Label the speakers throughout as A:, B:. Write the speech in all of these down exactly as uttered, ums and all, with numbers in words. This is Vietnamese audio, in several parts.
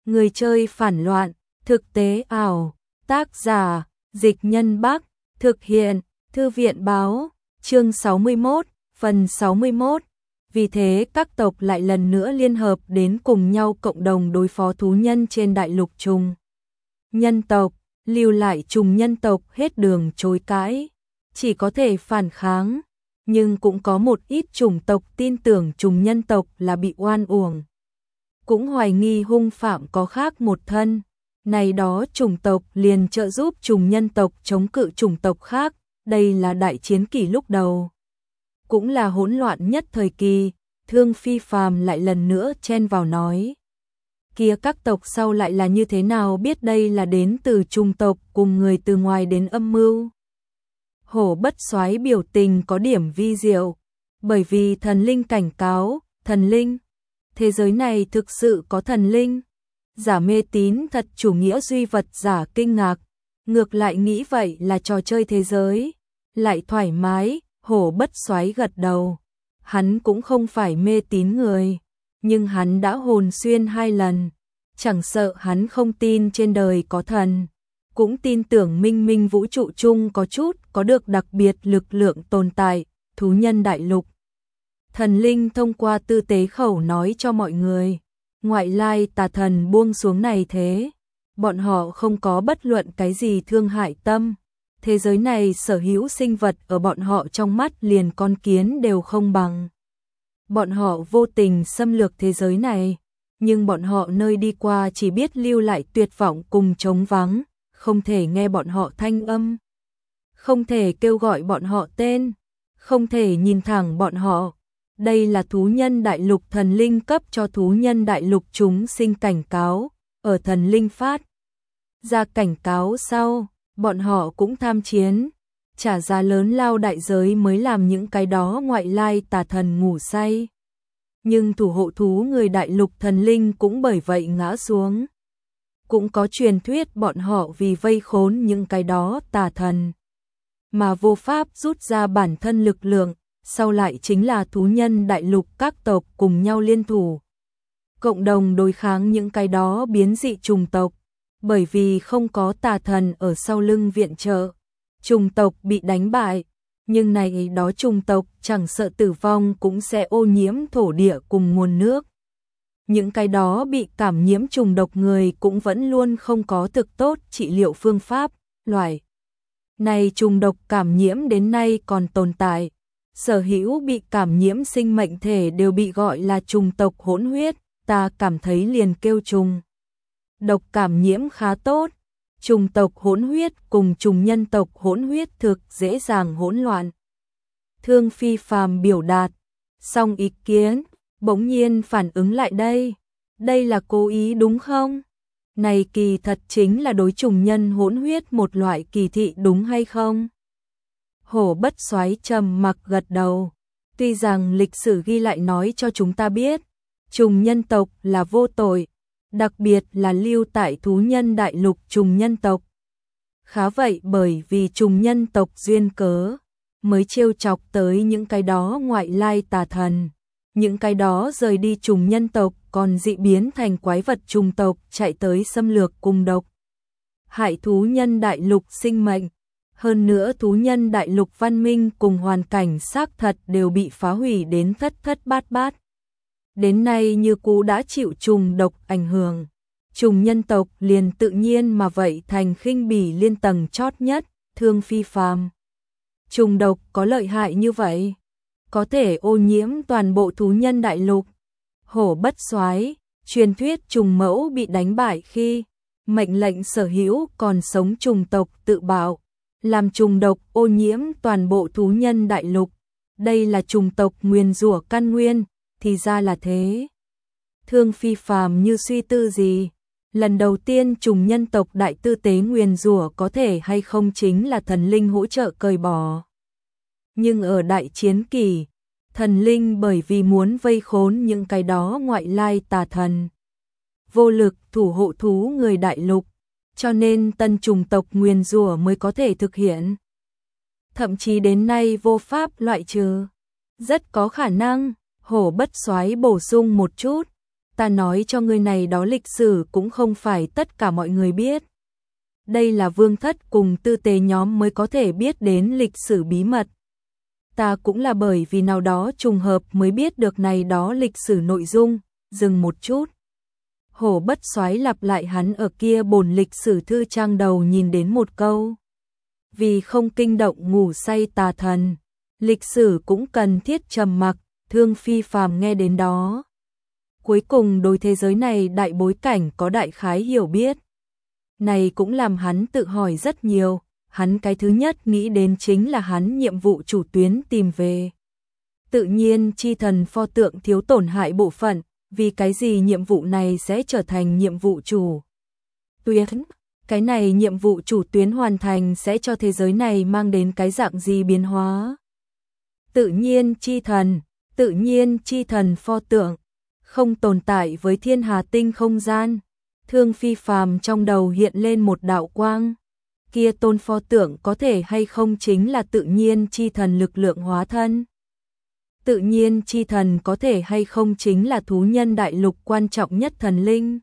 A: Người chơi phản loạn, thực tế ảo, tác giả, Dịch Nhân Bắc, thực hiện, Thư viện Báo, chương sáu mươi mốt, phần sáu mươi mốt. Vì thế các tộc lại lần nữa liên hợp đến cùng nhau cộng đồng đối phó thú nhân trên đại lục trùng nhân tộc, lưu lại trùng nhân tộc hết đường chối cãi, chỉ có thể phản kháng, nhưng cũng có một ít chủng tộc tin tưởng trùng nhân tộc là bị oan uổng. Cũng hoài nghi hung phạm có khác một thân, này đó chủng tộc liền trợ giúp trùng nhân tộc chống cự chủng tộc khác, đây là đại chiến kỷ lúc đầu. Cũng là hỗn loạn nhất thời kỳ, Thương Phi Phàm lại lần nữa chen vào nói. Kia các tộc sau lại là như thế nào biết đây là đến từ trùng tộc cùng người từ ngoài đến âm mưu. Hổ Bất Soái biểu tình có điểm vi diệu, bởi vì thần linh cảnh cáo, thần linh, thế giới này thực sự có thần linh. Giả mê tín thật chủ nghĩa duy vật giả kinh ngạc, ngược lại nghĩ vậy là trò chơi thế giới, lại thoải mái. Hổ Bất Soái gật đầu, hắn cũng không phải mê tín người, nhưng hắn đã hồn xuyên hai lần, chẳng sợ hắn không tin trên đời có thần, cũng tin tưởng minh minh vũ trụ chung có chút có được đặc biệt lực lượng tồn tại, thú nhân đại lục. Thần linh thông qua tư tế khẩu nói cho mọi người, ngoại lai tà thần buông xuống này thế, bọn họ không có bất luận cái gì thương hại tâm. Thế giới này sở hữu sinh vật ở bọn họ trong mắt liền con kiến đều không bằng. Bọn họ vô tình xâm lược thế giới này, nhưng bọn họ nơi đi qua chỉ biết lưu lại tuyệt vọng cùng trống vắng, không thể nghe bọn họ thanh âm, không thể kêu gọi bọn họ tên, không thể nhìn thẳng bọn họ. Đây là thú nhân đại lục thần linh cấp cho thú nhân đại lục chúng sinh cảnh cáo, ở thần linh phát ra cảnh cáo sau. Bọn họ cũng tham chiến, trả giá lớn lao đại giới mới làm những cái đó ngoại lai tà thần ngủ say. Nhưng thủ hộ thú người đại lục thần linh cũng bởi vậy ngã xuống. Cũng có truyền thuyết bọn họ vì vây khốn những cái đó tà thần, mà vô pháp rút ra bản thân lực lượng, sau lại chính là thú nhân đại lục các tộc cùng nhau liên thủ. Cộng đồng đối kháng những cái đó biến dị trùng tộc. Bởi vì không có tà thần ở sau lưng viện trợ, trùng tộc bị đánh bại, nhưng này đó trùng tộc chẳng sợ tử vong cũng sẽ ô nhiễm thổ địa cùng nguồn nước. Những cái đó bị cảm nhiễm trùng độc người cũng vẫn luôn không có thực tốt trị liệu phương pháp, loại này trùng độc cảm nhiễm đến nay còn tồn tại. Sở hữu bị cảm nhiễm sinh mệnh thể đều bị gọi là trùng tộc hỗn huyết, ta cảm thấy liền kêu trùng độc cảm nhiễm khá tốt, trùng tộc hỗn huyết cùng trùng nhân tộc hỗn huyết thực dễ dàng hỗn loạn. Thương Phi Phàm biểu đạt, song ý kiến, bỗng nhiên phản ứng lại đây, đây là cố ý đúng không? Này kỳ thật chính là đối trùng nhân hỗn huyết một loại kỳ thị đúng hay không? Hổ Bất Soái trầm mặc gật đầu, tuy rằng lịch sử ghi lại nói cho chúng ta biết, trùng nhân tộc là vô tội. Đặc biệt là lưu tại thú nhân đại lục trùng nhân tộc. Khá vậy bởi vì trùng nhân tộc duyên cớ, mới trêu chọc tới những cái đó ngoại lai tà thần. Những cái đó rời đi trùng nhân tộc còn dị biến thành quái vật trùng tộc chạy tới xâm lược cùng độc. Hại thú nhân đại lục sinh mệnh. Hơn nữa thú nhân đại lục văn minh cùng hoàn cảnh xác thật đều bị phá hủy đến thất thất bát bát. Đến nay như cũ đã chịu trùng độc ảnh hưởng, trùng nhân tộc liền tự nhiên mà vậy thành khinh bỉ liên tầng chót nhất. Thương Phi Phàm, trùng độc có lợi hại như vậy, có thể ô nhiễm toàn bộ thú nhân đại lục. Hổ Bất Soái, truyền thuyết trùng mẫu bị đánh bại khi mệnh lệnh sở hữu còn sống trùng tộc tự bạo, làm trùng độc ô nhiễm toàn bộ thú nhân đại lục. Đây là trùng tộc nguyền rủa căn nguyên. Thì ra là thế. Thương Phi Phàm như suy tư gì, lần đầu tiên trùng nhân tộc đại tư tế nguyền rủa có thể hay không chính là thần linh hỗ trợ cởi bỏ. Nhưng ở đại chiến kỳ, thần linh bởi vì muốn vây khốn những cái đó ngoại lai tà thần, vô lực thủ hộ thú người đại lục, cho nên tân trùng tộc nguyền rủa mới có thể thực hiện. Thậm chí đến nay vô pháp loại trừ, rất có khả năng. Hổ Bất Soái bổ sung một chút, ta nói cho ngươi này đó lịch sử cũng không phải tất cả mọi người biết. Đây là vương thất cùng tư tế nhóm mới có thể biết đến lịch sử bí mật. Ta cũng là bởi vì nào đó trùng hợp mới biết được này đó lịch sử nội dung. Dừng một chút. Hổ Bất Soái lặp lại hắn ở kia bổn lịch sử thư trang đầu nhìn đến một câu. Vì không kinh động ngủ say tà thần, lịch sử cũng cần thiết trầm mặc. Thương Phi Phàm nghe đến đó, cuối cùng đối thế giới này đại bối cảnh có đại khái hiểu biết. Này cũng làm hắn tự hỏi rất nhiều, hắn cái thứ nhất nghĩ đến chính là hắn nhiệm vụ chủ tuyến tìm về. Tự nhiên chi thần pho tượng thiếu tổn hại bộ phận, vì cái gì nhiệm vụ này sẽ trở thành nhiệm vụ chủ tuyến? Cái này nhiệm vụ chủ tuyến hoàn thành sẽ cho thế giới này mang đến cái dạng gì biến hóa? Tự nhiên chi thần, tự nhiên chi thần pho tượng, không tồn tại với thiên hà tinh không gian. Thương Phi Phàm trong đầu hiện lên một đạo quang. Kia tôn pho tượng có thể hay không chính là tự nhiên chi thần lực lượng hóa thân? Tự nhiên chi thần có thể hay không chính là thú nhân đại lục quan trọng nhất thần linh?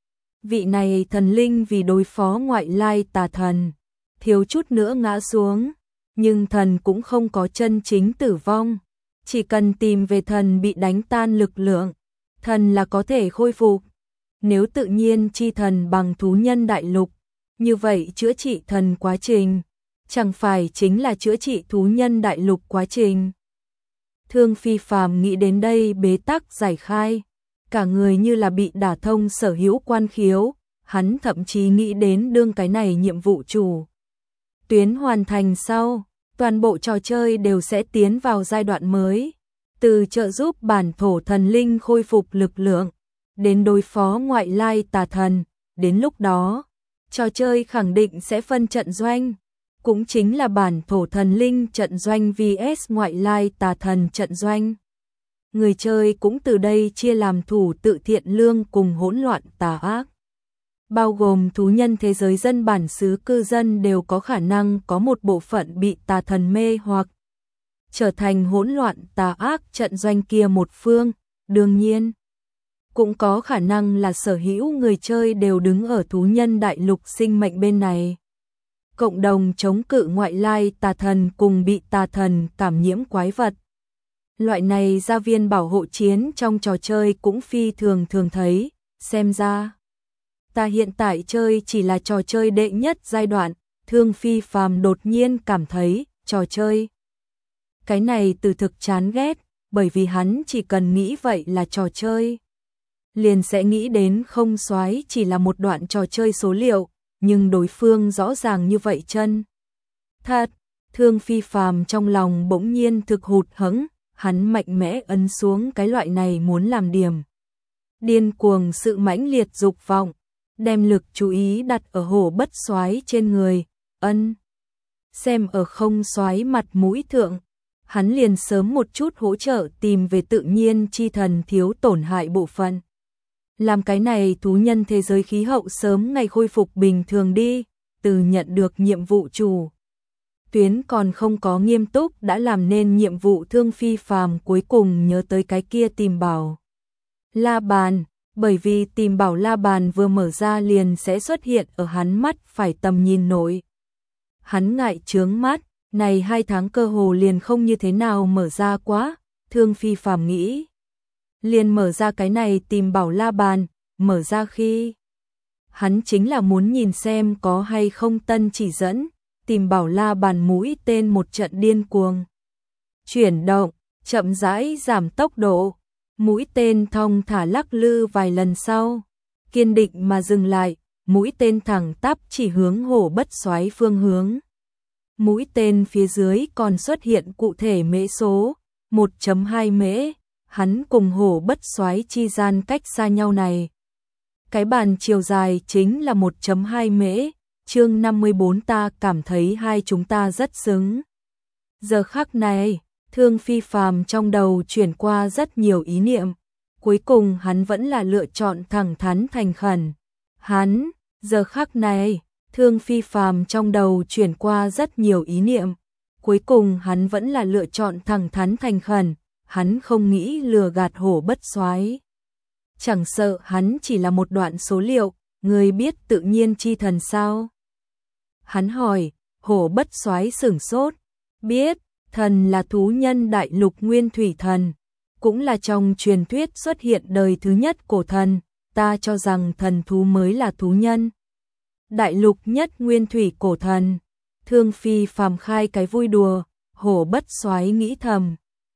A: Vị này thần linh vì đối phó ngoại lai tà thần, thiếu chút nữa ngã xuống, nhưng thần cũng không có chân chính tử vong. Chỉ cần tìm về thần bị đánh tan lực lượng, thần là có thể khôi phục. Nếu tự nhiên chi thần bằng thú nhân đại lục, như vậy chữa trị thần quá trình, chẳng phải chính là chữa trị thú nhân đại lục quá trình. Thương Phi Phàm nghĩ đến đây bế tắc giải khai, cả người như là bị đả thông sở hữu quan khiếu, hắn thậm chí nghĩ đến đương cái này nhiệm vụ chủ tuyến hoàn thành sau, toàn bộ trò chơi đều sẽ tiến vào giai đoạn mới, từ trợ giúp bản thổ thần linh khôi phục lực lượng, đến đối phó ngoại lai tà thần. Đến lúc đó, trò chơi khẳng định sẽ phân trận doanh, cũng chính là bản thổ thần linh trận doanh vs ngoại lai tà thần trận doanh. Người chơi cũng từ đây chia làm thủ tự thiện lương cùng hỗn loạn tà ác. Bao gồm thú nhân thế giới dân bản xứ cư dân đều có khả năng có một bộ phận bị tà thần mê hoặc trở thành hỗn loạn tà ác trận doanh kia một phương. Đương nhiên, cũng có khả năng là sở hữu người chơi đều đứng ở thú nhân đại lục sinh mệnh bên này, cộng đồng chống cự ngoại lai tà thần cùng bị tà thần cảm nhiễm quái vật. Loại này gia viên bảo hộ chiến trong trò chơi cũng phi thường thường thấy, xem ra ta hiện tại chơi chỉ là trò chơi đệ nhất giai đoạn. Thương Phi Phàm đột nhiên cảm thấy trò chơi cái này từ thực chán ghét, bởi vì hắn chỉ cần nghĩ vậy là trò chơi, liền sẽ nghĩ đến không soái chỉ là một đoạn trò chơi số liệu, nhưng đối phương rõ ràng như vậy chân thật. Thương Phi Phàm trong lòng bỗng nhiên thực hụt hẫng, hắn mạnh mẽ ấn xuống cái loại này muốn làm điểm điên cuồng sự mãnh liệt dục vọng, đem lực chú ý đặt ở Hổ Bất Soái trên người, ân xem ở không soái mặt mũi thượng, hắn liền sớm một chút hỗ trợ tìm về tự nhiên chi thần thiếu tổn hại bộ phận. Làm cái này thú nhân thế giới khí hậu sớm ngày khôi phục bình thường đi. Từ nhận được nhiệm vụ chủ tuyến còn không có nghiêm túc đã làm nên nhiệm vụ. Thương Phi Phàm cuối cùng nhớ tới cái kia tìm bảo la bàn, bởi vì tìm bảo la bàn vừa mở ra liền sẽ xuất hiện ở hắn mắt phải tầm nhìn nội. Hắn ngại chướng mắt, này hai tháng cơ hồ liền không như thế nào mở ra quá. Thương Phi Phàm nghĩ, liền mở ra cái này tìm bảo la bàn. Mở ra khi hắn chính là muốn nhìn xem có hay không tân chỉ dẫn. Tìm bảo la bàn mũi tên một trận điên cuồng chuyển động, chậm rãi giảm tốc độ, mũi tên thong thả lắc lư vài lần sau, kiên định mà dừng lại, mũi tên thẳng tắp chỉ hướng Hổ Bất Soái phương hướng. Mũi tên phía dưới còn xuất hiện cụ thể mễ số một phẩy hai mễ, hắn cùng Hổ Bất Soái chi gian cách xa nhau này, cái bàn chiều dài chính là một phẩy hai mễ. Chương năm mươi bốn, ta cảm thấy hai chúng ta rất xứng. Giờ khắc này, Thương Phi Phàm trong đầu chuyển qua rất nhiều ý niệm, cuối cùng hắn vẫn là lựa chọn thẳng thắn thành khẩn. Hắn, giờ khắc này, Thương Phi Phàm trong đầu chuyển qua rất nhiều ý niệm, cuối cùng hắn vẫn là lựa chọn thẳng thắn thành khẩn, hắn không nghĩ lừa gạt Hổ Bất Soái. chẳng sợ hắn chỉ là một đoạn số liệu, người biết tự nhiên chi thần sao? Hắn hỏi, Hổ Bất Soái sửng sốt, biết, thần là thú nhân đại lục nguyên thủy thần, cũng là trong truyền thuyết xuất hiện đời thứ nhất cổ thần, ta cho rằng thần thú mới là thú nhân. Đại lục nhất nguyên thủy cổ thần, Thương Phi Phàm khai cái vui đùa, Hổ Bất Soái nghĩ thầm.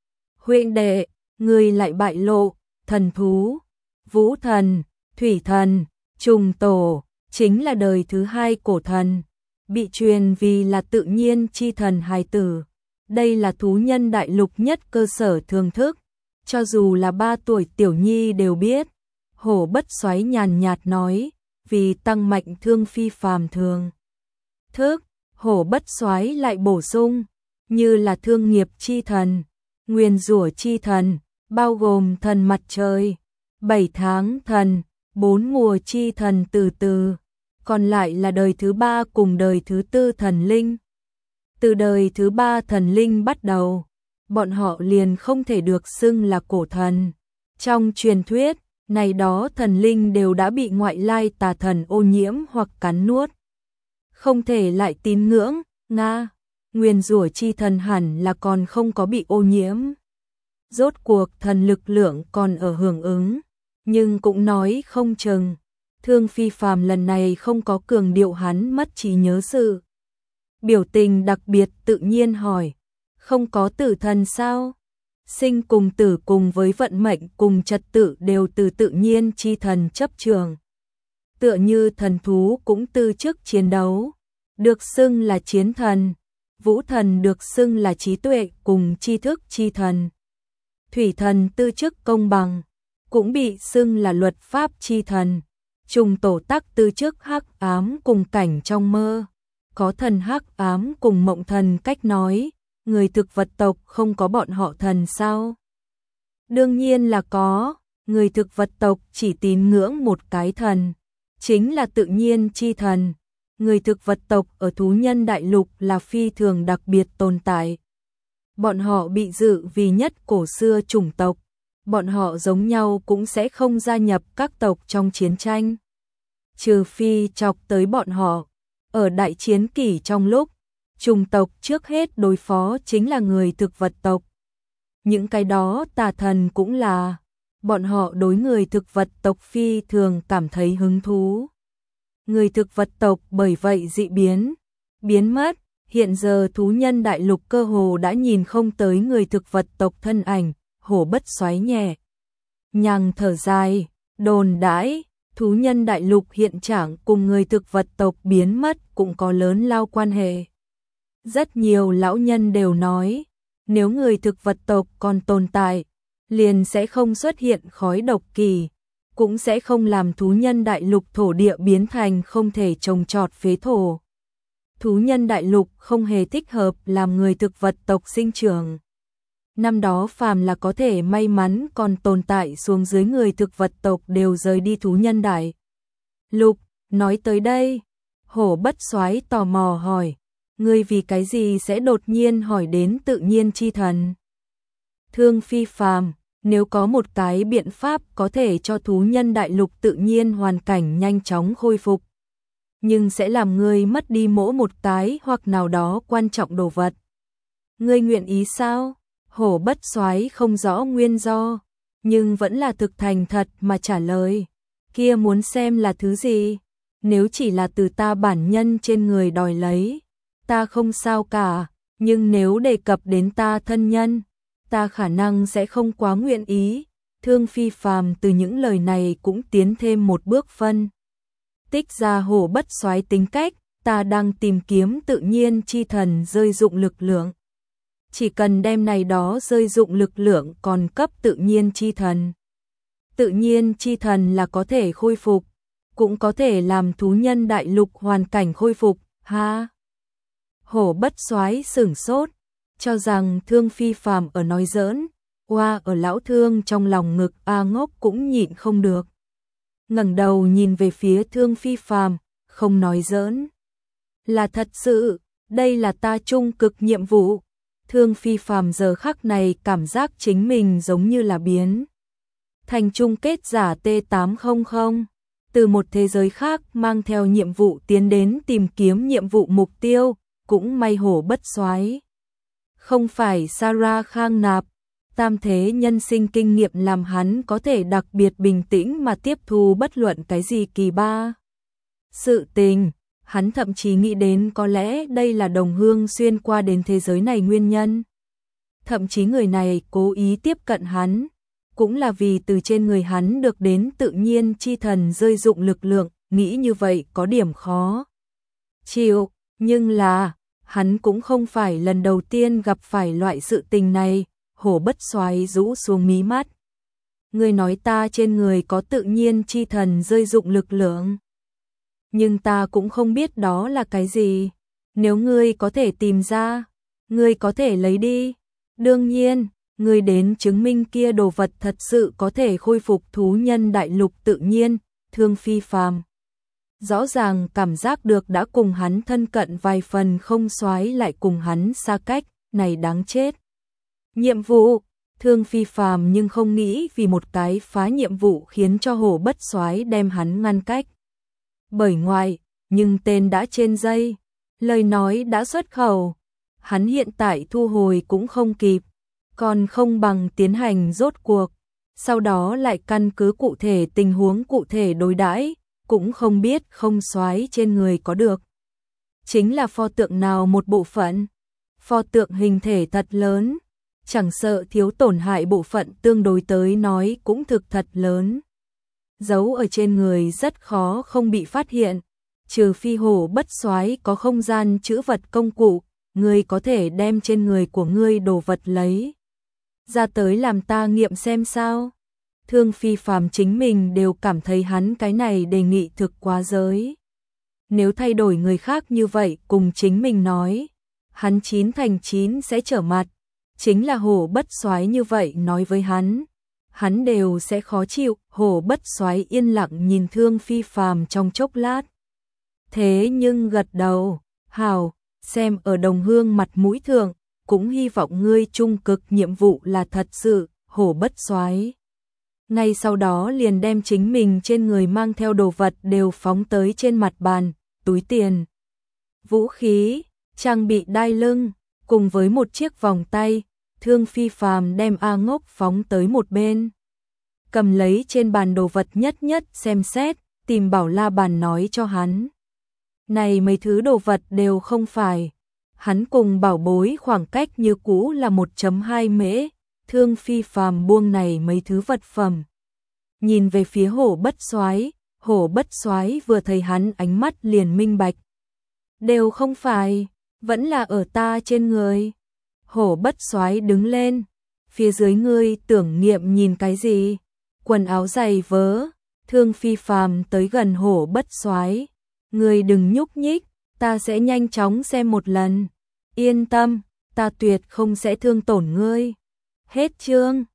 A: Huynh đệ, người lại bại lộ, thần thú, vũ thần, thủy thần, trùng tổ, chính là đời thứ hai cổ thần, bị truyền vì là tự nhiên chi thần hài tử. Đây là thú nhân đại lục nhất cơ sở thường thức, cho dù là ba tuổi tiểu nhi đều biết. Hổ Bất Soái nhàn nhạt nói, vì tăng mạnh Thương Phi Phàm thường thức, Hổ Bất Soái lại bổ sung, như là thương nghiệp chi thần, nguyền rủa chi thần, bao gồm thần mặt trời, bảy tháng thần, bốn mùa chi thần từ từ, còn lại là đời thứ ba cùng đời thứ tư thần linh. Từ đời thứ ba thần linh bắt đầu, bọn họ liền không thể được xưng là cổ thần. Trong truyền thuyết, này đó thần linh đều đã bị ngoại lai tà thần ô nhiễm hoặc cắn nuốt. Không thể lại tín ngưỡng, nga, nguyền rủa chi thần hẳn là còn không có bị ô nhiễm. Rốt cuộc thần lực lượng còn ở hưởng ứng, nhưng cũng nói không chừng. Thương Phi Phàm lần này không có cường điệu hắn mất trí nhớ sự. Biểu tình đặc biệt tự nhiên hỏi, không có tử thần sao? Sinh cùng tử cùng với vận mệnh cùng trật tự đều từ tự nhiên chi thần chấp trường. Tựa như thần thú cũng từ chức chiến đấu, được xưng là chiến thần, vũ thần được xưng là trí tuệ cùng tri thức chi thần. Thủy thần tư chức công bằng, cũng bị xưng là luật pháp chi thần. Trùng tổ tắc tư chức hắc ám cùng cảnh trong mơ, có thần hắc ám cùng mộng thần cách nói, người thực vật tộc không có bọn họ thần sao? Đương nhiên là có, người thực vật tộc chỉ tín ngưỡng một cái thần, chính là tự nhiên chi thần. Người thực vật tộc ở thú nhân đại lục là phi thường đặc biệt tồn tại. Bọn họ bị dự vì nhất cổ xưa chủng tộc, bọn họ giống nhau cũng sẽ không gia nhập các tộc trong chiến tranh. Trừ phi chọc tới bọn họ, ở đại chiến kỷ trong lúc, chủng tộc trước hết đối phó chính là người thực vật tộc. Những cái đó tà thần cũng là, bọn họ đối người thực vật tộc phi thường cảm thấy hứng thú. Người thực vật tộc bởi vậy dị biến, biến mất, hiện giờ thú nhân đại lục cơ hồ đã nhìn không tới người thực vật tộc thân ảnh. Hổ Bất Soái nhẹ nhàng thở dài, đồn đãi, thú nhân đại lục hiện trạng cùng người thực vật tộc biến mất cũng có lớn lao quan hệ. Rất nhiều lão nhân đều nói, nếu người thực vật tộc còn tồn tại, liền sẽ không xuất hiện khói độc kỳ, cũng sẽ không làm thú nhân đại lục thổ địa biến thành không thể trồng trọt phế thổ. Thú nhân đại lục không hề thích hợp làm người thực vật tộc sinh trưởng. Năm đó phàm là có thể may mắn còn tồn tại xuống dưới người thực vật tộc đều rời đi thú nhân đại lục. Nói tới đây, Hổ Bất Soái tò mò hỏi, ngươi vì cái gì sẽ đột nhiên hỏi đến tự nhiên chi thần? Thương Phi Phàm, nếu có một cái biện pháp có thể cho thú nhân đại lục tự nhiên hoàn cảnh nhanh chóng khôi phục, nhưng sẽ làm ngươi mất đi mỗi một cái hoặc nào đó quan trọng đồ vật, ngươi nguyện ý sao? Hổ Bất Soái không rõ nguyên do, nhưng vẫn là thực thành thật mà trả lời. Kia muốn xem là thứ gì? Nếu chỉ là từ ta bản nhân trên người đòi lấy, ta không sao cả, nhưng nếu đề cập đến ta thân nhân, ta khả năng sẽ không quá nguyện ý. Thương Phi Phàm từ những lời này cũng tiến thêm một bước phân tích ra Hổ Bất Soái tính cách, ta đang tìm kiếm tự nhiên chi thần rơi dụng lực lượng. Chỉ cần đem này đó rơi dụng lực lượng còn cấp tự nhiên chi thần. Tự nhiên chi thần là có thể khôi phục, cũng có thể làm thú nhân đại lục hoàn cảnh khôi phục, ha. Hổ Bất Soái sửng sốt, cho rằng Thương Phi Phàm ở nói giỡn, oa ở lão Thương trong lòng ngực a ngốc cũng nhịn không được. Ngẩng đầu nhìn về phía Thương Phi Phàm, không nói giỡn. Là thật sự, đây là ta trung cực nhiệm vụ. Thương Phi Phàm giờ khắc này cảm giác chính mình giống như là biến thành chung kết giả T tám trăm, từ một thế giới khác mang theo nhiệm vụ tiến đến tìm kiếm nhiệm vụ mục tiêu, cũng may hổ bất soái không phải Sarah Khang Nạp, tam thế nhân sinh kinh nghiệm làm hắn có thể đặc biệt bình tĩnh mà tiếp thu bất luận cái gì kỳ ba. Sự tình, hắn thậm chí nghĩ đến có lẽ đây là đồng hương xuyên qua đến thế giới này nguyên nhân. Thậm chí người này cố ý tiếp cận hắn, cũng là vì từ trên người hắn được đến tự nhiên chi thần rơi dụng lực lượng, nghĩ như vậy có điểm khó chịu, nhưng là, hắn cũng không phải lần đầu tiên gặp phải loại sự tình này, hổ bất soái rũ xuống mí mắt. Ngươi nói ta trên người có tự nhiên chi thần rơi dụng lực lượng, nhưng ta cũng không biết đó là cái gì, nếu ngươi có thể tìm ra, ngươi có thể lấy đi, đương nhiên, ngươi đến chứng minh kia đồ vật thật sự có thể khôi phục thú nhân đại lục tự nhiên, Thương Phi Phàm rõ ràng cảm giác được đã cùng hắn thân cận vài phần không soái lại cùng hắn xa cách, này đáng chết. Nhiệm vụ, Thương Phi Phàm nhưng không nghĩ vì một cái phá nhiệm vụ khiến cho hổ bất soái đem hắn ngăn cách. Bởi ngoài, nhưng tên đã trên dây, lời nói đã xuất khẩu, hắn hiện tại thu hồi cũng không kịp, còn không bằng tiến hành rốt cuộc, sau đó lại căn cứ cụ thể tình huống cụ thể đối đãi, cũng không biết không soái trên người có được. Chính là pho tượng nào một bộ phận, pho tượng hình thể thật lớn, chẳng sợ thiếu tổn hại bộ phận tương đối tới nói cũng thực thật lớn. Giấu ở trên người rất khó không bị phát hiện, trừ phi hổ bất soái có không gian trữ vật công cụ, ngươi có thể đem trên người của ngươi đồ vật lấy ra tới làm ta nghiệm xem sao. Thương Phi Phàm chính mình đều cảm thấy hắn cái này đề nghị thực quá giới. Nếu thay đổi người khác như vậy cùng chính mình nói, hắn chín thành chín sẽ trở mặt, chính là hổ bất soái như vậy nói với hắn, hắn đều sẽ khó chịu. Hổ bất soái yên lặng nhìn Thương Phi Phàm trong chốc lát, thế nhưng gật đầu, hảo, xem ở đồng hương mặt mũi thượng, cũng hy vọng ngươi trung cực nhiệm vụ là thật sự. Hổ bất soái ngay sau đó liền đem chính mình trên người mang theo đồ vật đều phóng tới trên mặt bàn, túi tiền, vũ khí, trang bị đai lưng, cùng với một chiếc vòng tay. Thương Phi Phàm đem A Ngốc phóng tới một bên, cầm lấy trên bàn đồ vật nhất nhất xem xét, tìm Bảo La Bàn nói cho hắn. Này mấy thứ đồ vật đều không phải, hắn cùng bảo bối khoảng cách như cũ là một phẩy hai mễ. Thương Phi Phàm buông này mấy thứ vật phẩm, nhìn về phía hổ bất soái, hổ bất soái vừa thấy hắn ánh mắt liền minh bạch. Đều không phải, vẫn là ở ta trên người. Hổ bất soái đứng lên, phía dưới ngươi tưởng niệm nhìn cái gì? Quần áo giày vớ. Thương Phi Phàm tới gần hổ bất soái, ngươi đừng nhúc nhích, ta sẽ nhanh chóng xem một lần. Yên tâm, ta tuyệt không sẽ thương tổn ngươi. Hết chương.